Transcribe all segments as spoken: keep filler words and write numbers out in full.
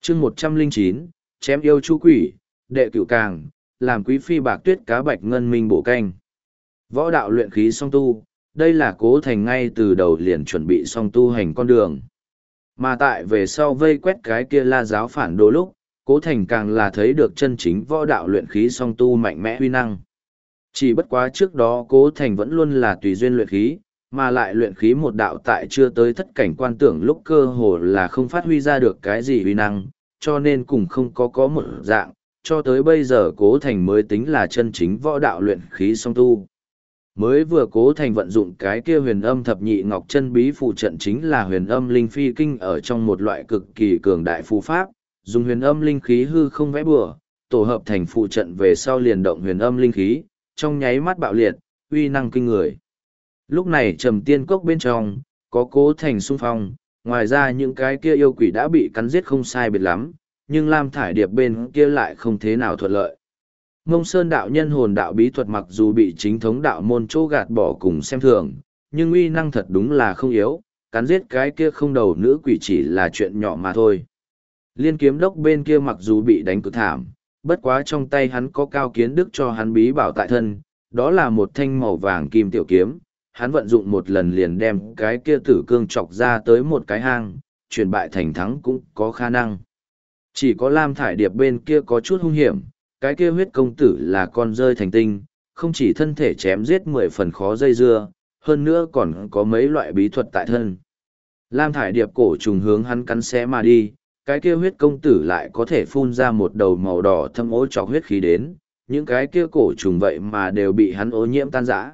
chương một trăm linh chín, chém yêu chu quỷ, đệ cửu càng, làm quý phi bạc tuyết cá bạch ngân minh bổ canh. Võ đạo luyện khí song tu, đây là Cố Thành ngay từ đầu liền chuẩn bị song tu hành con đường. Mà tại về sau vây quét cái kia La giáo phản đồ lúc, Cố Thành càng là thấy được chân chính võ đạo luyện khí song tu mạnh mẽ huy năng. Chỉ bất quá trước đó Cố Thành vẫn luôn là tùy duyên luyện khí, mà lại luyện khí một đạo tại chưa tới thất cảnh quan tưởng lúc cơ hồ là không phát huy ra được cái gì huy năng, cho nên cùng không có có một dạng, cho tới bây giờ Cố Thành mới tính là chân chính võ đạo luyện khí song tu. Mới vừa Cố Thành vận dụng cái kia huyền âm thập nhị ngọc chân bí phù trận chính là huyền âm linh phi kinh ở trong một loại cực kỳ cường đại phù pháp, dùng huyền âm linh khí hư không vẽ bừa, tổ hợp thành phù trận về sau liền động huyền âm linh khí, trong nháy mắt bạo liệt, uy năng kinh người. Lúc này Trầm Tiên Cốc bên trong, có Cố Thành xung phong, ngoài ra những cái kia yêu quỷ đã bị cắn giết không sai biệt lắm, nhưng Lam Thải Điệp bên kia lại không thế nào thuận lợi. Mông Sơn đạo nhân hồn đạo bí thuật mặc dù bị chính thống đạo môn chỗ gạt bỏ cùng xem thường, nhưng uy năng thật đúng là không yếu, cắn giết cái kia không đầu nữ quỷ chỉ là chuyện nhỏ mà thôi. Liên kiếm đốc bên kia mặc dù bị đánh cực thảm, bất quá trong tay hắn có Cao Kiến Đức cho hắn bí bảo tại thân, đó là một thanh màu vàng kim tiểu kiếm, hắn vận dụng một lần liền đem cái kia tử cương chọc ra tới một cái hang, chuyển bại thành thắng cũng có khả năng. Chỉ có Lam Thải Điệp bên kia có chút hung hiểm, cái kia huyết công tử là con rơi thành tinh, không chỉ thân thể chém giết mười phần khó dây dưa, hơn nữa còn có mấy loại bí thuật tại thân. Lam Thải Điệp cổ trùng hướng hắn cắn xé mà đi, cái kia huyết công tử lại có thể phun ra một đầu màu đỏ thâm ố chọc huyết khí đến, những cái kia cổ trùng vậy mà đều bị hắn ô nhiễm tan rã.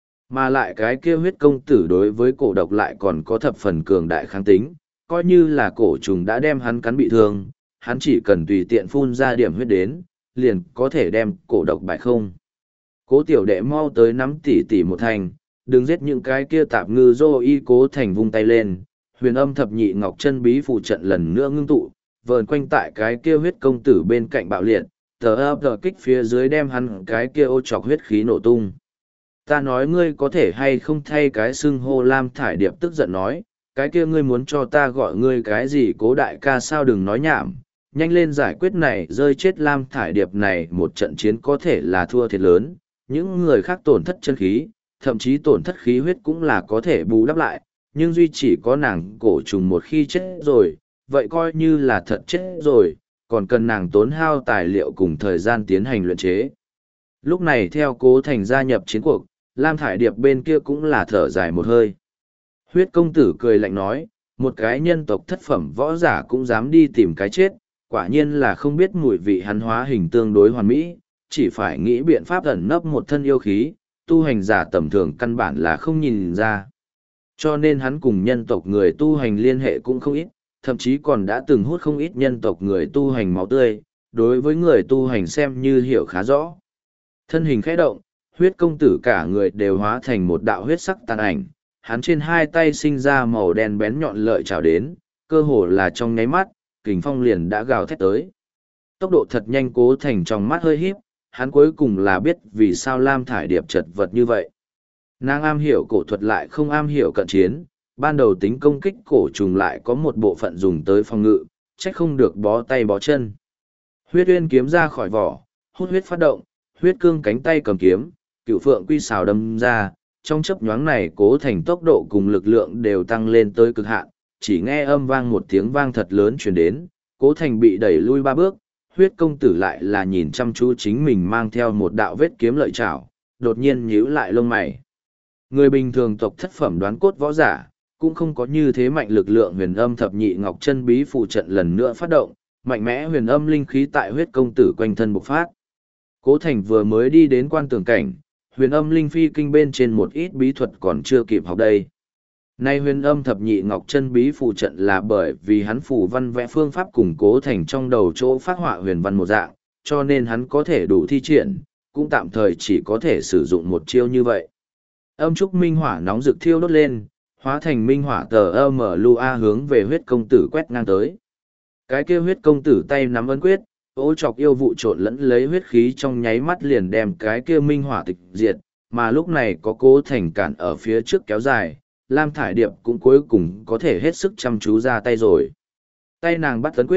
Mà lại cái kia huyết công tử đối với cổ độc lại còn có thập phần cường đại kháng tính, coi như là cổ trùng đã đem hắn cắn bị thương, hắn chỉ cần tùy tiện phun ra điểm huyết đến, liền có thể đem cổ độc bại không. Cố tiểu đệ mau tới nắm tỉ tỉ một thành, đừng giết những cái kia tạp ngư dô y. Cố Thành vung tay lên, huyền âm thập nhị ngọc chân bí phụ trận lần nữa ngưng tụ, vờn quanh tại cái kia huyết công tử bên cạnh bạo liệt, tờ ấp tờ kích phía dưới đem hắn cái kia ô chọc huyết khí nổ tung. Ta nói ngươi có thể hay không thay cái xưng hô. Lam Thải Điệp tức giận nói, cái kia ngươi muốn cho ta gọi ngươi cái gì? Cố đại ca sao đừng nói nhảm, nhanh lên giải quyết này, rơi chết Lam Thải Điệp này một trận chiến có thể là thua thiệt lớn, những người khác tổn thất chân khí, thậm chí tổn thất khí huyết cũng là có thể bù đắp lại, nhưng duy chỉ có nàng cổ trùng một khi chết rồi, vậy coi như là thật chết rồi, còn cần nàng tốn hao tài liệu cùng thời gian tiến hành luyện chế. Lúc này theo Cố Thành gia nhập chiến cuộc, Lam Thải Điệp bên kia cũng là thở dài một hơi. Huyết công tử cười lạnh nói, một cái nhân tộc thất phẩm võ giả cũng dám đi tìm cái chết, quả nhiên là không biết mùi vị. Hắn hóa hình tương đối hoàn mỹ, chỉ phải nghĩ biện pháp ẩn nấp một thân yêu khí, tu hành giả tầm thường căn bản là không nhìn ra. Cho nên hắn cùng nhân tộc người tu hành liên hệ cũng không ít, thậm chí còn đã từng hút không ít nhân tộc người tu hành máu tươi, đối với người tu hành xem như hiểu khá rõ. Thân hình khẽ động, huyết công tử cả người đều hóa thành một đạo huyết sắc tàn ảnh, hắn trên hai tay sinh ra màu đen bén nhọn lợi trào đến, cơ hồ là trong nháy mắt, kình phong liền đã gào thét tới. Tốc độ thật nhanh. Cố Thành trong mắt hơi híp, hắn cuối cùng là biết vì sao Lam Thải Điệp chật vật như vậy. Nàng am hiểu cổ thuật lại không am hiểu cận chiến, ban đầu tính công kích cổ trùng lại có một bộ phận dùng tới phòng ngự, trách không được bó tay bó chân. Huyết uyên kiếm ra khỏi vỏ, hút huyết phát động, huyết cương cánh tay cầm kiếm, cựu phượng quy xào đâm ra, trong chớp nhoáng này Cố Thành tốc độ cùng lực lượng đều tăng lên tới cực hạn, chỉ nghe âm vang một tiếng vang thật lớn truyền đến, Cố Thành bị đẩy lui ba bước, huyết công tử lại là nhìn chăm chú chính mình mang theo một đạo vết kiếm lợi chảo, đột nhiên nhíu lại lông mày. Người bình thường tộc thất phẩm đoán cốt võ giả, cũng không có như thế mạnh lực lượng. Huyền âm thập nhị ngọc chân bí phụ trận lần nữa phát động, mạnh mẽ huyền âm linh khí tại huyết công tử quanh thân bộc phát. Cố Thành vừa mới đi đến quan tường cảnh, huyền âm linh phi kinh bên trên một ít bí thuật còn chưa kịp học đây. Nay huyền âm thập nhị ngọc chân bí phù trận là bởi vì hắn phù văn vẽ phương pháp cùng Cố Thành trong đầu chỗ phát họa huyền văn một dạng, cho nên hắn có thể đủ thi triển, cũng tạm thời chỉ có thể sử dụng một chiêu như vậy. Âm trúc minh hỏa nóng rực thiêu đốt lên, hóa thành minh hỏa tờ âm ở lu a hướng về huyết công tử quét ngang tới. Cái kia huyết công tử tay nắm ấn quyết, ô chọc yêu vụ trộn lẫn lấy huyết khí trong nháy mắt liền đem cái kia minh hỏa tịch diệt, mà lúc này có Cố Thành cản ở phía trước kéo dài, Lam Thải Điệp cũng cuối cùng có thể hết sức chăm chú ra tay rồi. Tay nàng bắt ấn quyết,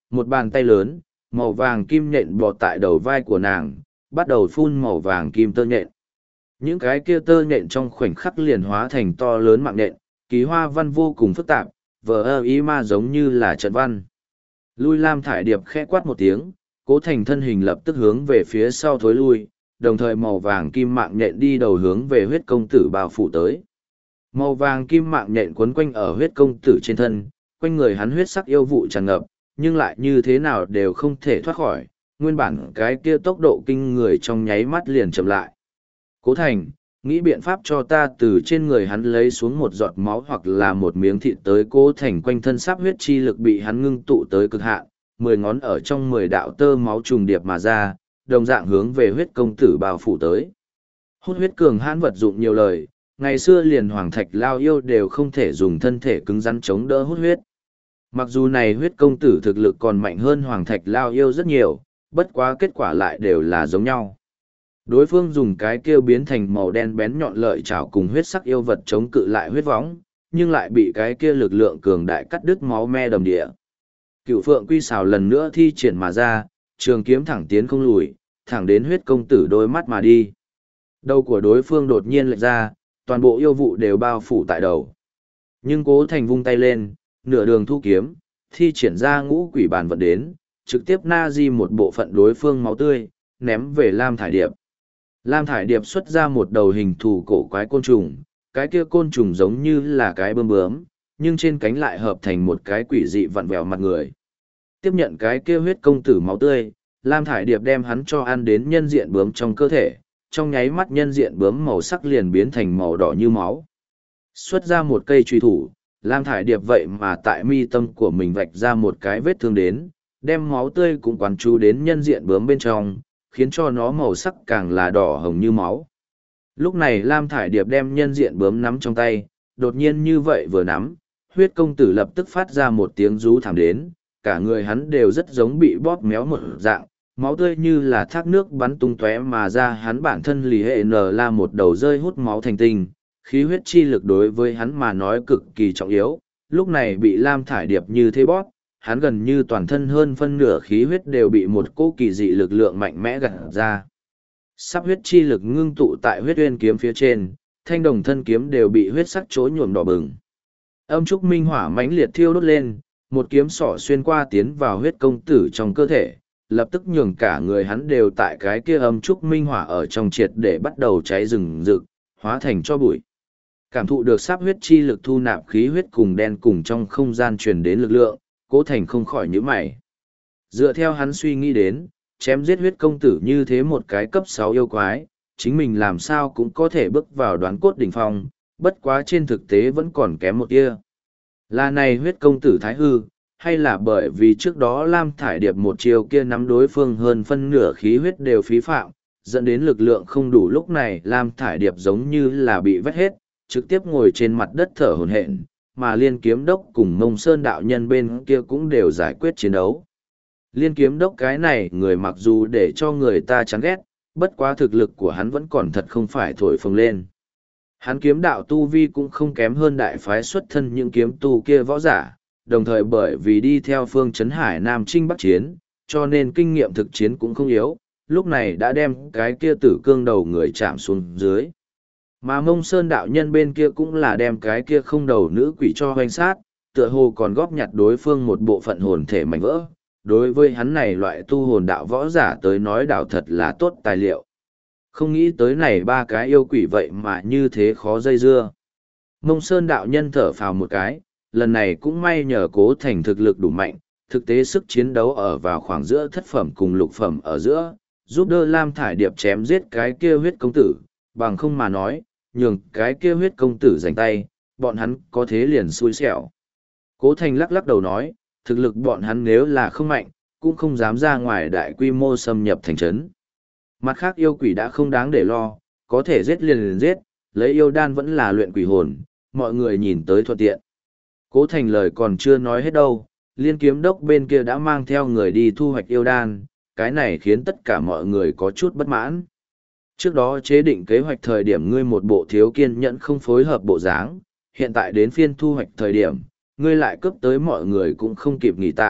Một bàn tay lớn, màu vàng kim nhện bọt tại đầu vai của nàng, bắt đầu phun màu vàng kim tơ nhện. Những cái kia tơ nhện trong khoảnh khắc liền hóa thành to lớn mạng nhện, ký hoa văn vô cùng phức tạp, vờ ơ ý ma giống như là trận văn. Lui Lam Thải Điệp khẽ quát một tiếng, Cố Thành thân hình lập tức hướng về phía sau thối lui, đồng thời màu vàng kim mạng nhện đi đầu hướng về huyết công tử bao phủ tới. Màu vàng kim mạng nhện quấn quanh ở huyết công tử trên thân, quanh người hắn huyết sắc yêu vụ tràn ngập, nhưng lại như thế nào đều không thể thoát khỏi, nguyên bản cái kia tốc độ kinh người trong nháy mắt liền chậm lại. Cố Thành, nghĩ biện pháp cho ta từ trên người hắn lấy xuống một giọt máu hoặc là một miếng thịt tới. Cố Thành quanh thân sắp huyết chi lực bị hắn ngưng tụ tới cực hạn, mười ngón ở trong mười đạo tơ máu trùng điệp mà ra, đồng dạng hướng về huyết công tử bao phủ tới. Hút huyết cường hãn vật dụng nhiều lời, ngày xưa liền hoàng thạch lao yêu đều không thể dùng thân thể cứng rắn chống đỡ hút huyết. Mặc dù này huyết công tử thực lực còn mạnh hơn hoàng thạch lao yêu rất nhiều, bất quá kết quả lại đều là giống nhau. Đối phương dùng cái kêu biến thành màu đen bén nhọn lợi chảo cùng huyết sắc yêu vật chống cự lại huyết võng, nhưng lại bị cái kia lực lượng cường đại cắt đứt máu me đầm địa. Cựu phượng quy xào lần nữa thi triển mà ra, trường kiếm thẳng tiến không lùi, thẳng đến huyết công tử đôi mắt mà đi. Đầu của đối phương đột nhiên lệch ra, toàn bộ yêu vụ đều bao phủ tại đầu. Nhưng Cố Thành vung tay lên, nửa đường thu kiếm, thi triển ra ngũ quỷ bàn vận đến, trực tiếp na di một bộ phận đối phương máu tươi, ném về Lam Thải Điệp. Lam Thải Điệp xuất ra một đầu hình thù cổ quái côn trùng, cái kia côn trùng giống như là cái bướm bướm, nhưng trên cánh lại hợp thành một cái quỷ dị vặn vẹo mặt người. Tiếp nhận cái kia huyết công tử máu tươi, Lam Thải Điệp đem hắn cho ăn đến nhân diện bướm trong cơ thể, trong nháy mắt nhân diện bướm màu sắc liền biến thành màu đỏ như máu. Xuất ra một cây truy thủ, Lam Thải Điệp vậy mà tại mi tâm của mình vạch ra một cái vết thương đến, đem máu tươi cũng quán chú đến nhân diện bướm bên trong, khiến cho nó màu sắc càng là đỏ hồng như máu. Lúc này Lam Thải Điệp đem nhân diện bướm nắm trong tay, đột nhiên như vậy vừa nắm, huyết công tử lập tức phát ra một tiếng rú thảm đến, cả người hắn đều rất giống bị bóp méo một dạng, máu tươi như là thác nước bắn tung tóe mà ra, hắn bản thân lì hệ nở là một đầu rơi hút máu thành tinh, khí huyết chi lực đối với hắn mà nói cực kỳ trọng yếu, lúc này bị Lam Thải Điệp như thế bóp, hắn gần như toàn thân hơn phân nửa khí huyết đều bị một cỗ kỳ dị lực lượng mạnh mẽ gạt ra. Sắp huyết chi lực ngưng tụ tại huyết uyên kiếm phía trên, thanh đồng thân kiếm đều bị huyết sắc chối nhuộm đỏ bừng. Âm trúc minh hỏa mãnh liệt thiêu đốt lên, một kiếm sỏ xuyên qua tiến vào huyết công tử trong cơ thể, lập tức nhường cả người hắn đều tại cái kia âm trúc minh hỏa ở trong triệt để bắt đầu cháy rừng rực, hóa thành cho bụi. Cảm thụ được sắp huyết chi lực thu nạp khí huyết cùng đen cùng trong không gian truyền đến lực lượng, Cố Thành không khỏi nhíu mày. Dựa theo hắn suy nghĩ đến, chém giết huyết công tử như thế một cái cấp sáu yêu quái, chính mình làm sao cũng có thể bước vào đoán cốt đỉnh phong, bất quá trên thực tế vẫn còn kém một tia. Là này huyết công tử thái hư, hay là bởi vì trước đó Lam Thải Điệp một chiều kia nắm đối phương hơn phân nửa khí huyết đều phí phạm, dẫn đến lực lượng không đủ, lúc này Lam Thải Điệp giống như là bị vét hết, trực tiếp ngồi trên mặt đất thở hổn hển, mà Liên Kiếm Đốc cùng Mông Sơn đạo nhân bên kia cũng đều giải quyết chiến đấu. Liên Kiếm Đốc cái này người mặc dù để cho người ta chán ghét, bất quá thực lực của hắn vẫn còn thật không phải thổi phồng lên. Hắn kiếm đạo tu vi cũng không kém hơn đại phái xuất thân những kiếm tu kia võ giả, đồng thời bởi vì đi theo phương Trấn Hải Nam Trinh Bắc Chiến, cho nên kinh nghiệm thực chiến cũng không yếu, lúc này đã đem cái kia tử cương đầu người chạm xuống dưới. Mà Mông Sơn đạo nhân bên kia cũng là đem cái kia không đầu nữ quỷ cho hoành sát, tựa hồ còn góp nhặt đối phương một bộ phận hồn thể mảnh vỡ. Đối với hắn này loại tu hồn đạo võ giả tới nói đạo thật là tốt tài liệu. Không nghĩ tới này ba cái yêu quỷ vậy mà như thế khó dây dưa. Mông Sơn đạo nhân thở phào một cái, lần này cũng may nhờ Cố Thành thực lực đủ mạnh, thực tế sức chiến đấu ở vào khoảng giữa thất phẩm cùng lục phẩm ở giữa, giúp đỡ Lam Thải Điệp chém giết cái kia huyết công tử, bằng không mà nói, nhường cái kia huyết công tử giành tay, bọn hắn có thế liền xui xẻo. Cố Thành lắc lắc đầu nói, thực lực bọn hắn nếu là không mạnh, cũng không dám ra ngoài đại quy mô xâm nhập thành trấn. Mặt khác yêu quỷ đã không đáng để lo, có thể giết liền liền giết, lấy yêu đan vẫn là luyện quỷ hồn, mọi người nhìn tới thuận tiện. Cố Thành lời còn chưa nói hết đâu, Liên Kiếm Đốc bên kia đã mang theo người đi thu hoạch yêu đan, cái này khiến tất cả mọi người có chút bất mãn. Trước đó chế định kế hoạch thời điểm ngươi một bộ thiếu kiên nhẫn không phối hợp bộ dáng, hiện tại đến phiên thu hoạch thời điểm, ngươi lại cướp tới mọi người cũng không kịp nghỉ tạm,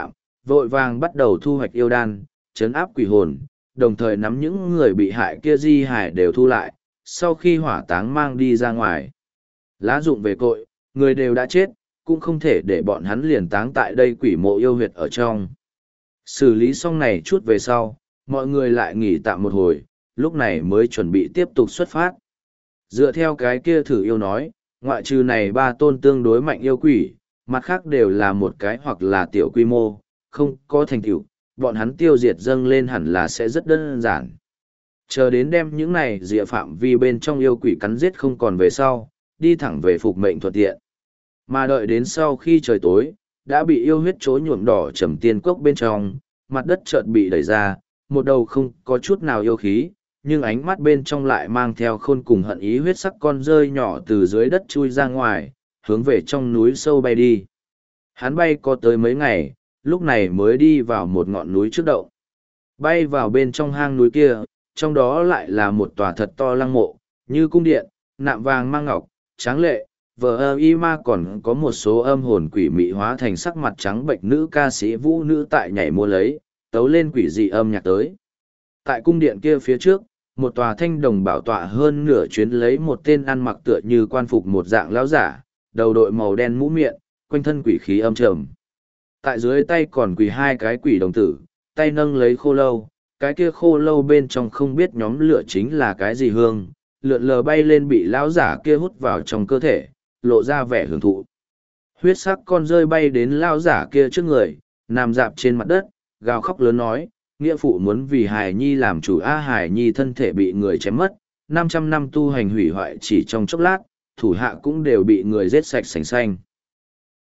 vội vàng bắt đầu thu hoạch yêu đan, chấn áp quỷ hồn, đồng thời nắm những người bị hại kia di hải đều thu lại, sau khi hỏa táng mang đi ra ngoài. Lá dụng về cội, người đều đã chết, cũng không thể để bọn hắn liền táng tại đây quỷ mộ yêu huyệt ở trong. Xử lý xong này chút về sau, mọi người lại nghỉ tạm một hồi, lúc này mới chuẩn bị tiếp tục xuất phát. Dựa theo cái kia thử yêu nói, ngoại trừ này ba tôn tương đối mạnh yêu quỷ, mặt khác đều là một cái hoặc là tiểu quy mô, không có thành tựu, bọn hắn tiêu diệt dâng lên hẳn là sẽ rất đơn giản. Chờ đến đem những này dịa phạm vi bên trong yêu quỷ cắn giết không còn về sau, đi thẳng về phục mệnh thuận tiện. Mà đợi đến sau khi trời tối, đã bị yêu huyết chối nhuộm đỏ trầm tiên cốc bên trong, mặt đất chợt bị đẩy ra, một đầu không có chút nào yêu khí, nhưng ánh mắt bên trong lại mang theo khôn cùng hận ý huyết sắc con rơi nhỏ từ dưới đất chui ra ngoài, hướng về trong núi sâu bay đi. Hắn bay có tới mấy ngày, lúc này mới đi vào một ngọn núi trước động. Bay vào bên trong hang núi kia, trong đó lại là một tòa thật to lăng mộ, như cung điện, nạm vàng mang ngọc, tráng lệ, vờ ơ y ma còn có một số âm hồn quỷ mị hóa thành sắc mặt trắng bệnh nữ ca sĩ vũ nữ tại nhảy mua lấy, tấu lên quỷ dị âm nhạc tới. Tại cung điện kia phía trước, một tòa thanh đồng bảo tọa hơn nửa chuyến lấy một tên ăn mặc tựa như quan phục một dạng lão giả, đầu đội màu đen mũ miệng, quanh thân quỷ khí âm trầm. Tại dưới tay còn quỳ hai cái quỷ đồng tử, tay nâng lấy khô lâu, cái kia khô lâu bên trong không biết nhóm lửa chính là cái gì hương, lượn lờ bay lên bị lão giả kia hút vào trong cơ thể, lộ ra vẻ hưởng thụ. Huyết sắc con rơi bay đến lão giả kia trước người, nằm dạp trên mặt đất, gào khóc lớn nói, nghĩa phụ muốn vì Hải Nhi làm chủ A Hải Nhi thân thể bị người chém mất, năm trăm năm tu hành hủy hoại chỉ trong chốc lát, thủ hạ cũng đều bị người giết sạch sành xanh.